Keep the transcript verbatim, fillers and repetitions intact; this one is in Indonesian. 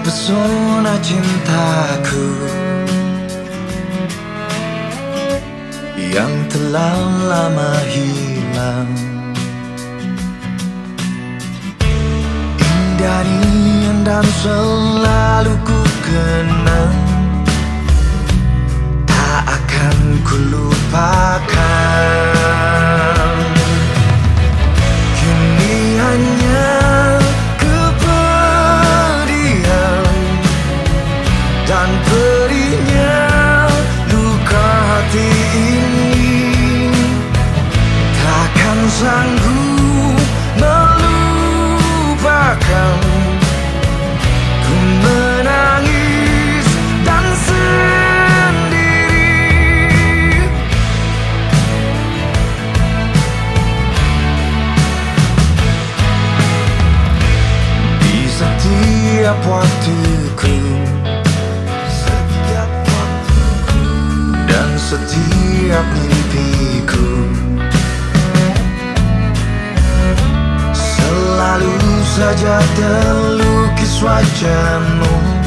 pesona cintaku yang telah lama hilang. Indah nian dan selalu ku kenang, tak akan ku lupakan. Kini hanya kepedihan dan perihnya luka hati ini, takkan sanggup melupakan. Ku menangis dan sendiri, di setiap waktuku, setiap waktuku dan setiap mimpiku, selalu saja terlukis wajahmu